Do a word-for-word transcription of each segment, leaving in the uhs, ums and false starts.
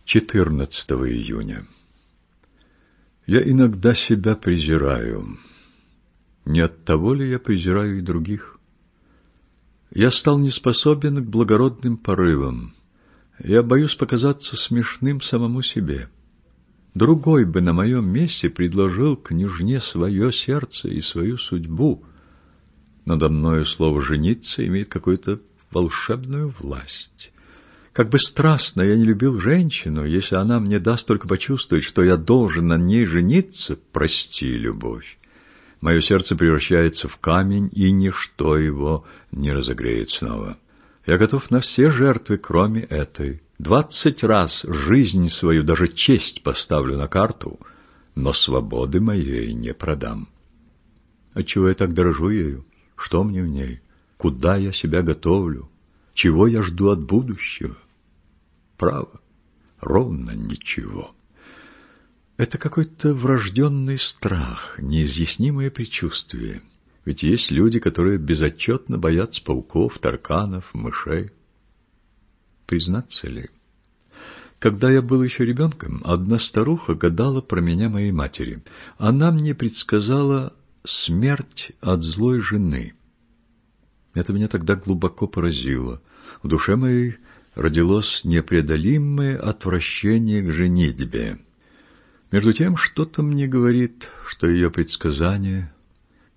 четырнадцатого июня. Я иногда себя презираю. Не от того ли я презираю и других? Я стал неспособен к благородным порывам. Я боюсь показаться смешным самому себе. Другой бы на моем месте предложил княжне свое сердце и свою судьбу. Надо мною слово «жениться» имеет какую-то волшебную власть. Как бы страстно я не любил женщину, если она мне даст только почувствовать, что я должен на ней жениться, прости, любовь. Мое сердце превращается в камень, и ничто его не разогреет снова. Я готов на все жертвы, кроме этой. Двадцать раз жизнь свою, даже честь поставлю на карту, но свободы моей не продам. Отчего я так дорожу ею? Что мне в ней? Куда я себя готовлю? Чего я жду от будущего? Право, ровно ничего. Это какой-то врожденный страх, неизъяснимое предчувствие. Ведь есть люди, которые безотчетно боятся пауков, тараканов, мышей. Признаться ли? Когда я был еще ребенком, одна старуха гадала про меня моей матери. Она мне предсказала смерть от злой жены. Это меня тогда глубоко поразило. В душе моей родилось непреодолимое отвращение к женитьбе. Между тем, что-то мне говорит, что ее предсказание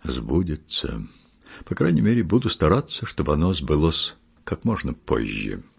сбудется. По крайней мере, буду стараться, чтобы оно сбылось как можно позже.